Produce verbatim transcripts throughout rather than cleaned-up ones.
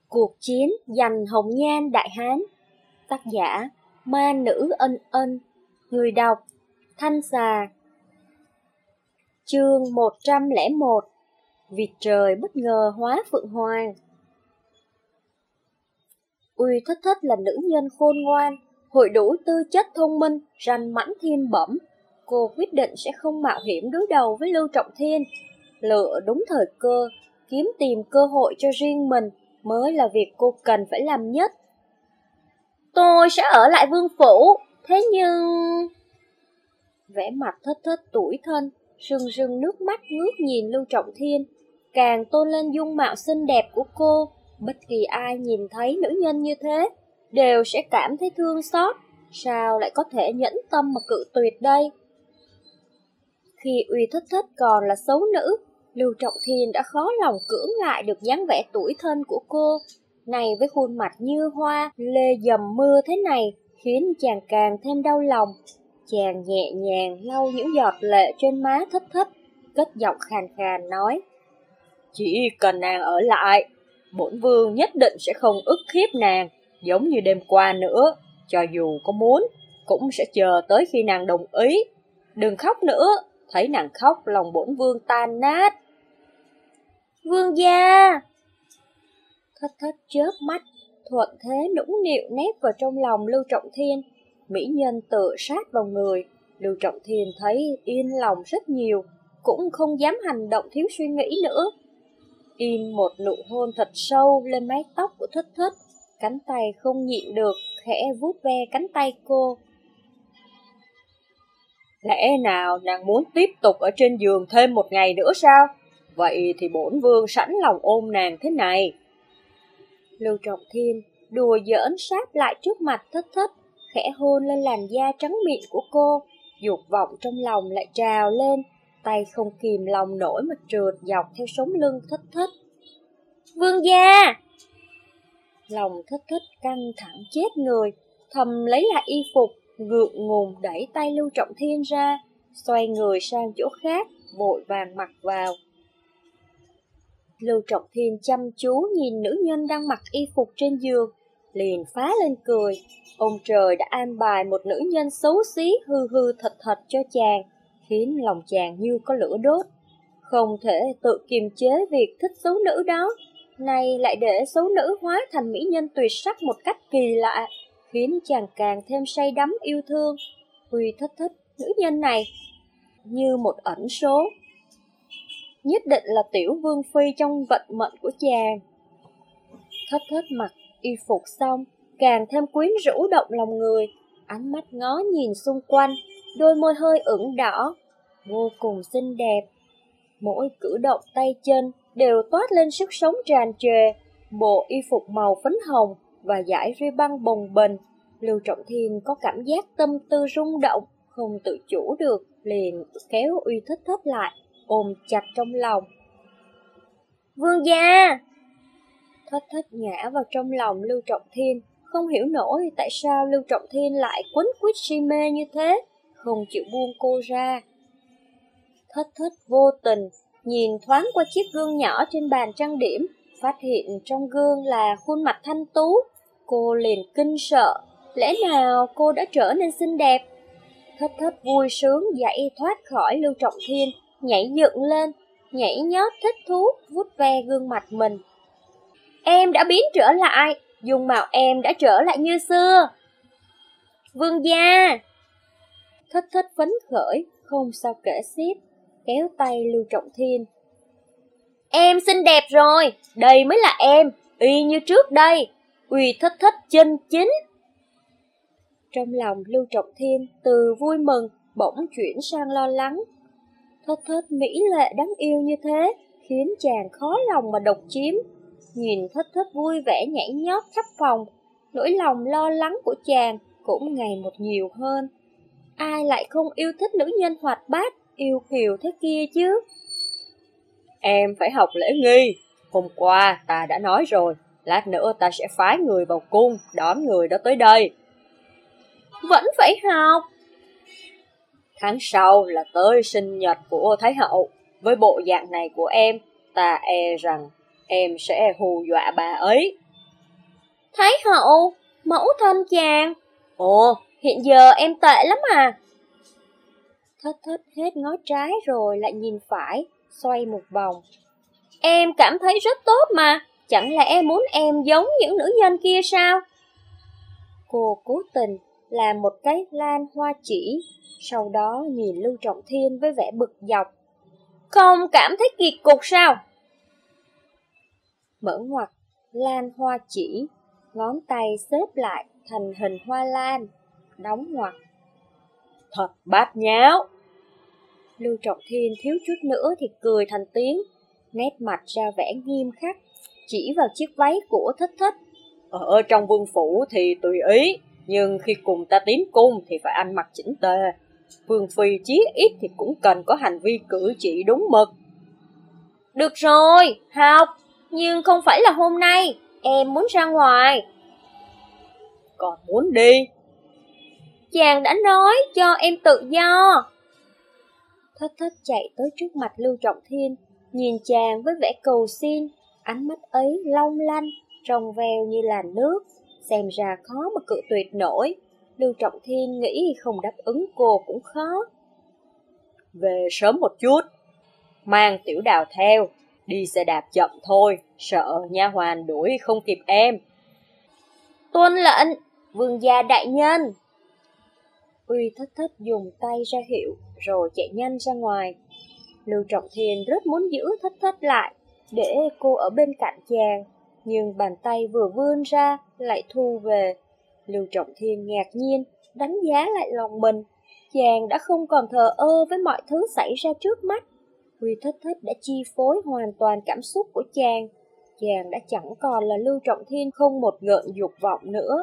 Cuộc chiến giành hồng nhan đại hán. Tác giả Ma Nữ Ân Ân. Người đọc Thanh Xà. Chương một trăm lẻ một. Vịt trời bất ngờ hóa phượng hoàng. Uy Thất Thất là nữ nhân khôn ngoan, hội đủ tư chất thông minh, ranh mãnh thiên bẩm. Cô quyết định sẽ không mạo hiểm đối đầu với Lưu Trọng Thiên, lựa đúng thời cơ, kiếm tìm cơ hội cho riêng mình mới là việc cô cần phải làm nhất. Tôi sẽ ở lại vương phủ, thế nhưng... Vẻ mặt Thất Thất tủi thân, rưng rưng nước mắt ngước nhìn Lưu Trọng Thiên, càng tôn lên dung mạo xinh đẹp của cô. Bất kỳ ai nhìn thấy nữ nhân như thế đều sẽ cảm thấy thương xót, sao lại có thể nhẫn tâm mà cự tuyệt đây? Khi Uy Thất Thất còn là xấu nữ, Lưu Trọng Thiên đã khó lòng cưỡng lại được dáng vẻ tủi thân của cô. Này với khuôn mặt như hoa lê dầm mưa thế này khiến chàng càng thêm đau lòng. Chàng nhẹ nhàng lau những giọt lệ trên má Thất Thất, cất giọng khàn khàn nói: Chỉ cần nàng ở lại, bổn vương nhất định sẽ không ức hiếp nàng, giống như đêm qua nữa. Cho dù có muốn, cũng sẽ chờ tới khi nàng đồng ý. Đừng khóc nữa, thấy nàng khóc lòng bổn vương tan nát. Vương gia! Thất Thất chớp mắt, thuận thế nũng nịu nép vào trong lòng Lưu Trọng Thiên. Mỹ nhân tự sát vào người, Lưu Trọng Thiên thấy yên lòng rất nhiều, cũng không dám hành động thiếu suy nghĩ nữa. In một nụ hôn thật sâu lên mái tóc của Thất Thất, cánh tay không nhịn được, khẽ vuốt ve cánh tay cô. Lẽ nào nàng muốn tiếp tục ở trên giường thêm một ngày nữa sao? Vậy thì bổn vương sẵn lòng ôm nàng thế này. Lưu Trọng Thiên đùa giỡn sáp lại trước mặt Thất Thất, khẽ hôn lên làn da trắng mịn của cô. Dục vọng trong lòng lại trào lên, tay không kìm lòng nổi mà trượt dọc theo sống lưng Thất Thất. Vương gia! Lòng Thất Thất căng thẳng chết người, thầm lấy lại y phục, gượng ngùng đẩy tay Lưu Trọng Thiên ra, xoay người sang chỗ khác, vội vàng mặc vào. Lưu Trọng Thiên chăm chú nhìn nữ nhân đang mặc y phục trên giường, liền phá lên cười. Ông trời đã an bài một nữ nhân xấu xí hư hư thật thật cho chàng, khiến lòng chàng như có lửa đốt. Không thể tự kiềm chế việc thích xấu nữ đó, nay lại để xấu nữ hóa thành mỹ nhân tuyệt sắc một cách kỳ lạ, khiến chàng càng thêm say đắm yêu thương. Uy Thất Thất, nữ nhân này như một ẩn số, nhất định là tiểu vương phi trong vận mệnh của chàng. Thất Thất mặc y phục xong, càng thêm quyến rũ động lòng người, ánh mắt ngó nhìn xung quanh, đôi môi hơi ửng đỏ, vô cùng xinh đẹp. Mỗi cử động tay chân đều toát lên sức sống tràn trề. Bộ y phục màu phấn hồng và dải ri băng bồng bềnh, Lưu Trọng Thiên có cảm giác tâm tư rung động, không tự chủ được, liền kéo Uy Thất Thất lại, ôm chặt trong lòng. Vương gia! Thất Thất ngã vào trong lòng Lưu Trọng Thiên, không hiểu nổi tại sao Lưu Trọng Thiên lại quấn quýt si mê như thế, không chịu buông cô ra. Thất Thất vô tình nhìn thoáng qua chiếc gương nhỏ trên bàn trang điểm, phát hiện trong gương là khuôn mặt thanh tú. Cô liền kinh sợ, lẽ nào cô đã trở nên xinh đẹp? Thất Thất vui sướng dậy thoát khỏi Lưu Trọng Thiên, nhảy dựng lên, nhảy nhót thích thú, vuốt ve gương mặt mình. Em đã biến trở lại, dung mạo em đã trở lại như xưa. Vương gia! Thất Thất phấn khởi, không sao kể xiết, kéo tay Lưu Trọng Thiên. Em xinh đẹp rồi, đây mới là em, y như trước đây, Uy Thất Thất chân chính. Trong lòng Lưu Trọng Thiên từ vui mừng bỗng chuyển sang lo lắng. Thất Thất mỹ lệ đáng yêu như thế khiến chàng khó lòng mà độc chiếm. Nhìn Thất Thất vui vẻ nhảy nhót khắp phòng, nỗi lòng lo lắng của chàng cũng ngày một nhiều hơn. Ai lại không yêu thích nữ nhân hoạt bát, yêu kiều thế kia chứ? Em phải học lễ nghi, hôm qua ta đã nói rồi, lát nữa ta sẽ phái người vào cung đón người đó tới đây. Vẫn phải học. Tháng sau là tới sinh nhật của Thái hậu, với bộ dạng này của em, ta e rằng em sẽ hù dọa bà ấy. Thái hậu, mẫu thân chàng. Ồ, hiện giờ em tệ lắm à. Thất thất hết ngó trái rồi lại nhìn phải, xoay một vòng. Em cảm thấy rất tốt mà, chẳng lẽ muốn em giống những nữ nhân kia sao? Cô cố tình làm một cái lan hoa chỉ, sau đó nhìn Lưu Trọng Thiên với vẻ bực dọc. Không cảm thấy kỳ cục sao? Mở ngoặc, lan hoa chỉ, ngón tay xếp lại thành hình hoa lan, đóng ngoặc. Thật bát nháo. Lưu Trọng Thiên thiếu chút nữa thì cười thành tiếng, nét mặt ra vẻ nghiêm khắc, chỉ vào chiếc váy của Thất Thất. Ở trong vương phủ thì tùy ý, nhưng khi cùng ta tiến cung thì phải ăn mặc chỉnh tề. Vương phi chí ít thì cũng cần có hành vi cử chỉ đúng mực. Được rồi, học, nhưng không phải là hôm nay, em muốn ra ngoài. Còn muốn đi? Chàng đã nói cho em tự do. Thất Thất chạy tới trước mặt Lưu Trọng Thiên, nhìn chàng với vẻ cầu xin, ánh mắt ấy long lanh, trong veo như là nước, xem ra khó mà cự tuyệt nổi. Lưu Trọng Thiên nghĩ không đáp ứng cô cũng khó. Về sớm một chút, mang Tiểu Đào theo, đi xe đạp chậm thôi, sợ nha hoàn đuổi không kịp em. Tuân lệnh, vương gia đại nhân. Uy Thất Thất dùng tay ra hiệu, rồi chạy nhanh ra ngoài. Lưu Trọng Thiên rất muốn giữ Thất Thất lại, để cô ở bên cạnh chàng, nhưng bàn tay vừa vươn ra, lại thu về. Lưu Trọng Thiên ngạc nhiên, đánh giá lại lòng mình. Chàng đã không còn thờ ơ với mọi thứ xảy ra trước mắt. Uy Thất Thất đã chi phối hoàn toàn cảm xúc của chàng. Chàng đã chẳng còn là Lưu Trọng Thiên không một gợn dục vọng nữa.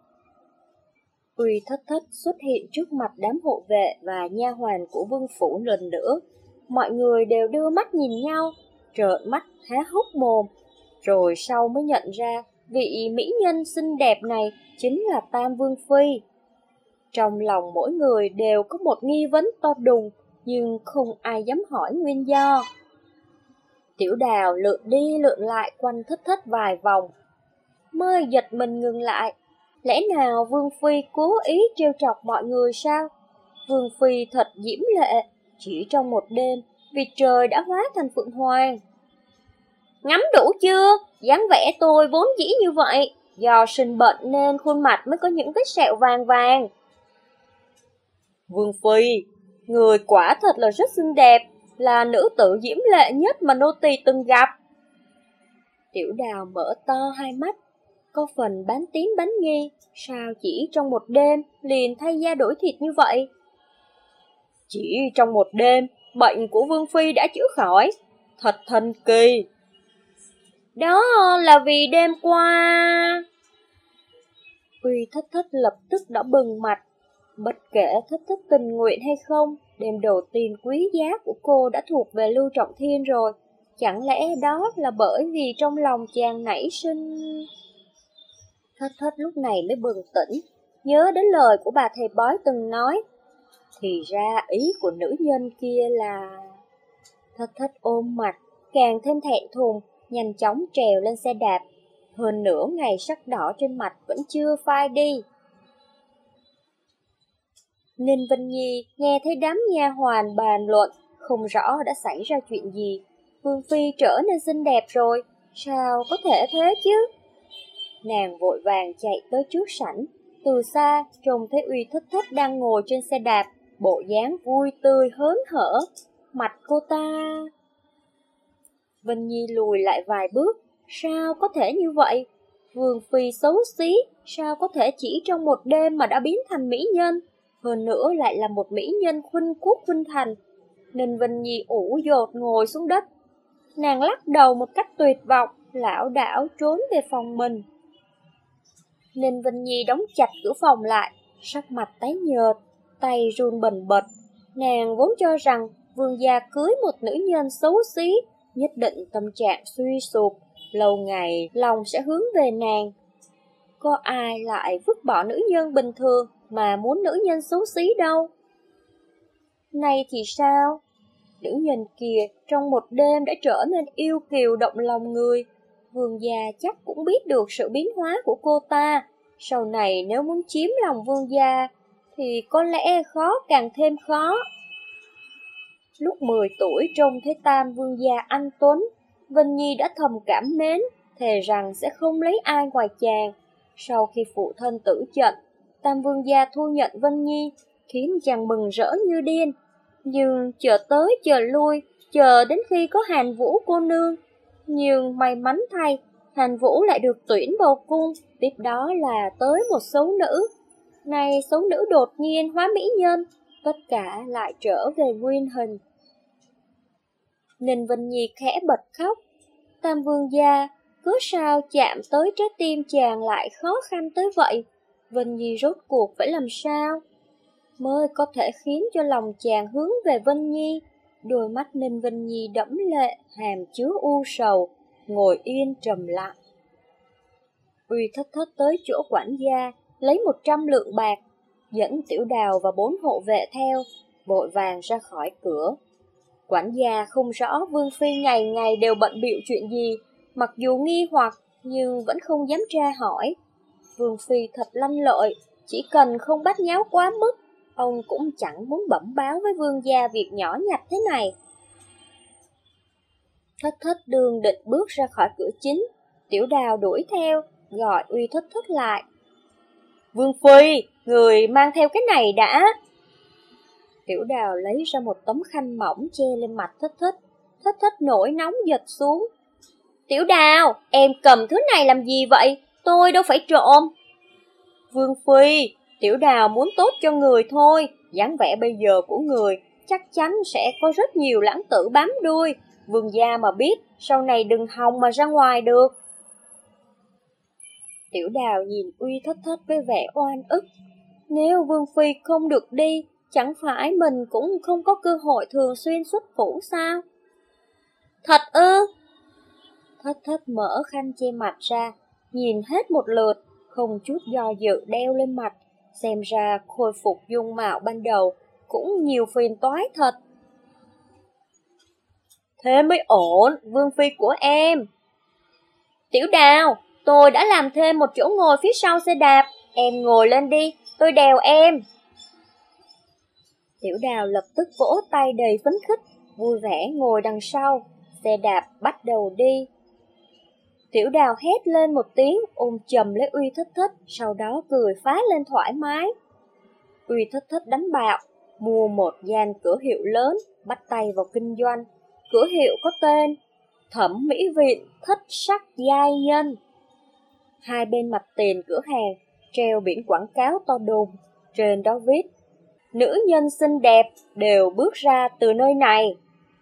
Uy Thất Thất xuất hiện trước mặt đám hộ vệ và nha hoàn của vương phủ lần nữa. Mọi người đều đưa mắt nhìn nhau, trợn mắt há hốc mồm, rồi sau mới nhận ra vị mỹ nhân xinh đẹp này chính là Tam Vương Phi. Trong lòng mỗi người đều có một nghi vấn to đùng, nhưng không ai dám hỏi nguyên do. Tiểu Đào lượn đi lượn lại quanh Thất Thất vài vòng, mới giật mình ngừng lại. Lẽ nào Vương Phi cố ý trêu chọc mọi người sao? Vương Phi thật diễm lệ, chỉ trong một đêm, vì trời đã hóa thành Phượng Hoàng. Ngắm đủ chưa? Dáng vẻ tôi vốn dĩ như vậy, do sinh bệnh nên khuôn mặt mới có những vết sẹo vàng vàng. Vương Phi, người quả thật là rất xinh đẹp, là nữ tử diễm lệ nhất mà nô tỳ từng gặp. Tiểu Đào mở to hai mắt, có phần bán tín bán nghi, sao chỉ trong một đêm liền thay da đổi thịt như vậy? Chỉ trong một đêm, bệnh của Vương Phi đã chữa khỏi, thật thần kỳ. Đó là vì đêm qua... Uy Thất Thất lập tức đã bừng mặt, bất kể Thất Thất tình nguyện hay không, đêm đầu tiên quý giá của cô đã thuộc về Lưu Trọng Thiên rồi. Chẳng lẽ đó là bởi vì trong lòng chàng nảy sinh... Thất Thất lúc này mới bừng tỉnh, nhớ đến lời của bà thầy bói từng nói. Thì ra ý của nữ nhân kia là... Thất Thất ôm mặt, càng thêm thẹn thùng, nhanh chóng trèo lên xe đạp. Hơn nửa ngày sắc đỏ trên mặt vẫn chưa phai đi. Ninh Vân Nhi nghe thấy đám nha hoàn bàn luận, không rõ đã xảy ra chuyện gì. Vương Phi trở nên xinh đẹp rồi, sao có thể thế chứ? Nàng vội vàng chạy tới trước sảnh, từ xa trông thấy Uy Thất Thất đang ngồi trên xe đạp, bộ dáng vui tươi hớn hở. Mặt cô ta... Vân Nhi lùi lại vài bước, sao có thể như vậy? Vương Phi xấu xí, sao có thể chỉ trong một đêm mà đã biến thành mỹ nhân? Hơn nữa lại là một mỹ nhân khuynh quốc khuynh thành. Ninh Vân Nhi ủ dột ngồi xuống đất. Nàng lắc đầu một cách tuyệt vọng, lảo đảo trốn về phòng mình. Ninh Vân Nhi đóng chặt cửa phòng lại, sắc mặt tái nhợt, tay run bần bật. Nàng vốn cho rằng vương gia cưới một nữ nhân xấu xí, nhất định tâm trạng suy sụp, lâu ngày lòng sẽ hướng về nàng. Có ai lại vứt bỏ nữ nhân bình thường mà muốn nữ nhân xấu xí đâu? Này thì sao? Nữ nhân kia trong một đêm đã trở nên yêu kiều động lòng người. Vương gia chắc cũng biết được sự biến hóa của cô ta. Sau này nếu muốn chiếm lòng vương gia thì có lẽ khó càng thêm khó. Lúc mười tuổi trông thấy Tam vương gia anh tuấn, Vân Nhi đã thầm cảm mến, thề rằng sẽ không lấy ai ngoài chàng. Sau khi phụ thân tử trận, Tam vương gia thu nhận Vân Nhi, khiến chàng mừng rỡ như điên. Nhưng chờ tới chờ lui, chờ đến khi có Hàn Vũ cô nương. Nhưng may mắn thay, Hàn Vũ lại được tuyển vào cung, tiếp đó là tới một xấu nữ. Này xấu nữ đột nhiên hóa mỹ nhân, tất cả lại trở về nguyên hình. Ninh Vân Nhi khẽ bật khóc. Tam vương gia, cứ sao chạm tới trái tim chàng lại khó khăn tới vậy? Vân Nhi rốt cuộc phải làm sao mới có thể khiến cho lòng chàng hướng về Vân Nhi? Đôi mắt Ninh Vân Nhi đẫm lệ, hàm chứa u sầu, ngồi yên trầm lặng. Uy Thất Thất tới chỗ quản gia, lấy một trăm lượng bạc, dẫn Tiểu Đào và bốn hộ vệ theo, vội vàng ra khỏi cửa. Quản gia không rõ Vương Phi ngày ngày đều bận bịu chuyện gì, mặc dù nghi hoặc nhưng vẫn không dám tra hỏi. Vương Phi thật lanh lợi, chỉ cần không bắt nháo quá mức, ông cũng chẳng muốn bẩm báo với vương gia việc nhỏ nhặt thế này. Thất Thất đường định bước ra khỏi cửa chính, Tiểu Đào đuổi theo, gọi Uy Thất Thất lại. Vương Phi, người mang theo cái này đã. Tiểu Đào lấy ra một tấm khăn mỏng che lên mặt Thất Thất. Thất Thất nổi nóng giật xuống. Tiểu Đào, em cầm thứ này làm gì vậy? Tôi đâu phải trộm. Vương Phi, Tiểu Đào muốn tốt cho người thôi. Dáng vẻ bây giờ của người chắc chắn sẽ có rất nhiều lãng tử bám đuôi. Vương gia mà biết, sau này đừng hòng mà ra ngoài được. Tiểu Đào nhìn Uy Thất Thất với vẻ oan ức. Nếu Vương Phi không được đi, chẳng phải mình cũng không có cơ hội thường xuyên xuất phủ sao? Thật ư? Thất Thất mở khăn che mặt ra, nhìn hết một lượt, không chút do dự đeo lên mặt. Xem ra khôi phục dung mạo ban đầu cũng nhiều phiền toái thật. Thế mới ổn, Vương Phi của em. Tiểu Đào, tôi đã làm thêm một chỗ ngồi phía sau xe đạp, em ngồi lên đi, tôi đèo em. Tiểu Đào lập tức vỗ tay đầy phấn khích, vui vẻ ngồi đằng sau, xe đạp bắt đầu đi. Tiểu Đào hét lên một tiếng, ôm chầm lấy Uy Thất Thất, sau đó cười phá lên thoải mái. Uy Thất Thất đánh bạo, mua một gian cửa hiệu lớn, bắt tay vào kinh doanh. Cửa hiệu có tên Thẩm Mỹ Viện Thất Sắc Giai Nhân. Hai bên mặt tiền cửa hàng treo biển quảng cáo to đùng, trên đó viết: nữ nhân xinh đẹp đều bước ra từ nơi này.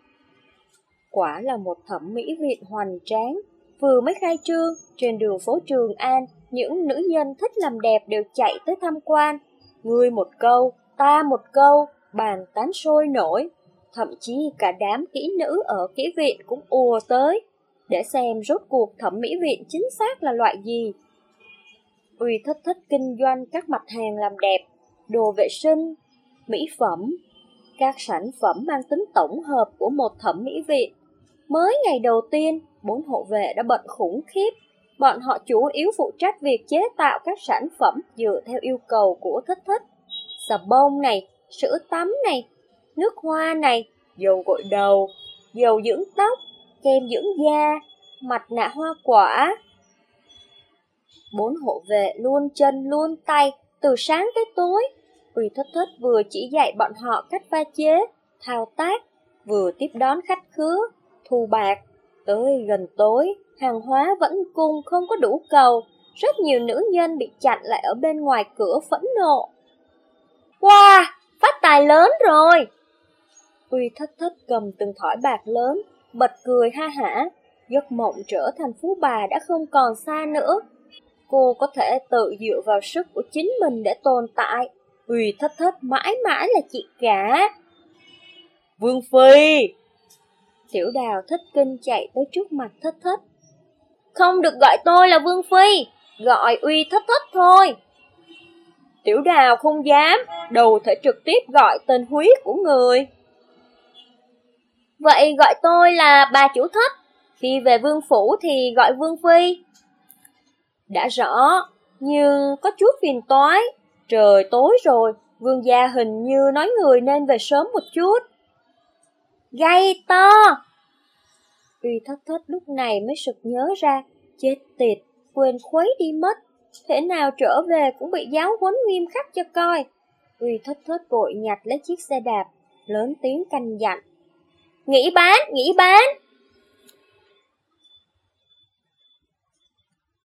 Quả là một thẩm mỹ viện hoành tráng. Vừa mới khai trương, trên đường phố Trường An, những nữ nhân thích làm đẹp đều chạy tới tham quan. Ngươi một câu, ta một câu, bàn tán sôi nổi. Thậm chí cả đám kỹ nữ ở kỹ viện cũng ùa tới, để xem rốt cuộc thẩm mỹ viện chính xác là loại gì. Uy Thất Thất kinh doanh các mặt hàng làm đẹp, đồ vệ sinh, mỹ phẩm, các sản phẩm mang tính tổng hợp của một thẩm mỹ viện. Mới ngày đầu tiên, bốn hộ vệ đã bận khủng khiếp. Bọn họ chủ yếu phụ trách việc chế tạo các sản phẩm dựa theo yêu cầu của Thất Thất. Xà bông này, sữa tắm này, nước hoa này, dầu gội đầu, dầu dưỡng tóc, kem dưỡng da, mặt nạ hoa quả. Bốn hộ vệ luôn chân luôn tay, từ sáng tới tối. Uy Thất Thất vừa chỉ dạy bọn họ cách pha chế, thao tác, vừa tiếp đón khách khứa, thu bạc. Tới gần tối, hàng hóa vẫn cung không có đủ cầu, rất nhiều nữ nhân bị chặn lại ở bên ngoài cửa phẫn nộ. Wow, phát tài lớn rồi! Uy Thất Thất cầm từng thỏi bạc lớn, bật cười ha hả. Giấc mộng trở thành phú bà đã không còn xa nữa. Cô có thể tự dựa vào sức của chính mình để tồn tại. Uy Thất Thất mãi mãi là chị cả. Vương Phi! Tiểu Đào thất kinh chạy tới trước mặt Thất Thất. Không được gọi tôi là Vương Phi, gọi Uy Thất Thất thôi. Tiểu Đào không dám, đâu thể trực tiếp gọi tên húy của người. Vậy gọi tôi là bà chủ Thất. khi về vương phủ thì gọi vương phi. Đã rõ, nhưng có chút phiền toái. Trời tối rồi, vương gia hình như nói người nên về sớm một chút. Gây to! Uy Thất Thất lúc này mới sực nhớ ra, chết tiệt, quên khuấy đi mất. Thế nào trở về cũng bị giáo huấn nghiêm khắc cho coi. Uy Thất Thất vội nhặt lấy chiếc xe đạp, lớn tiếng canh dặn. Nghỉ bán, nghỉ bán!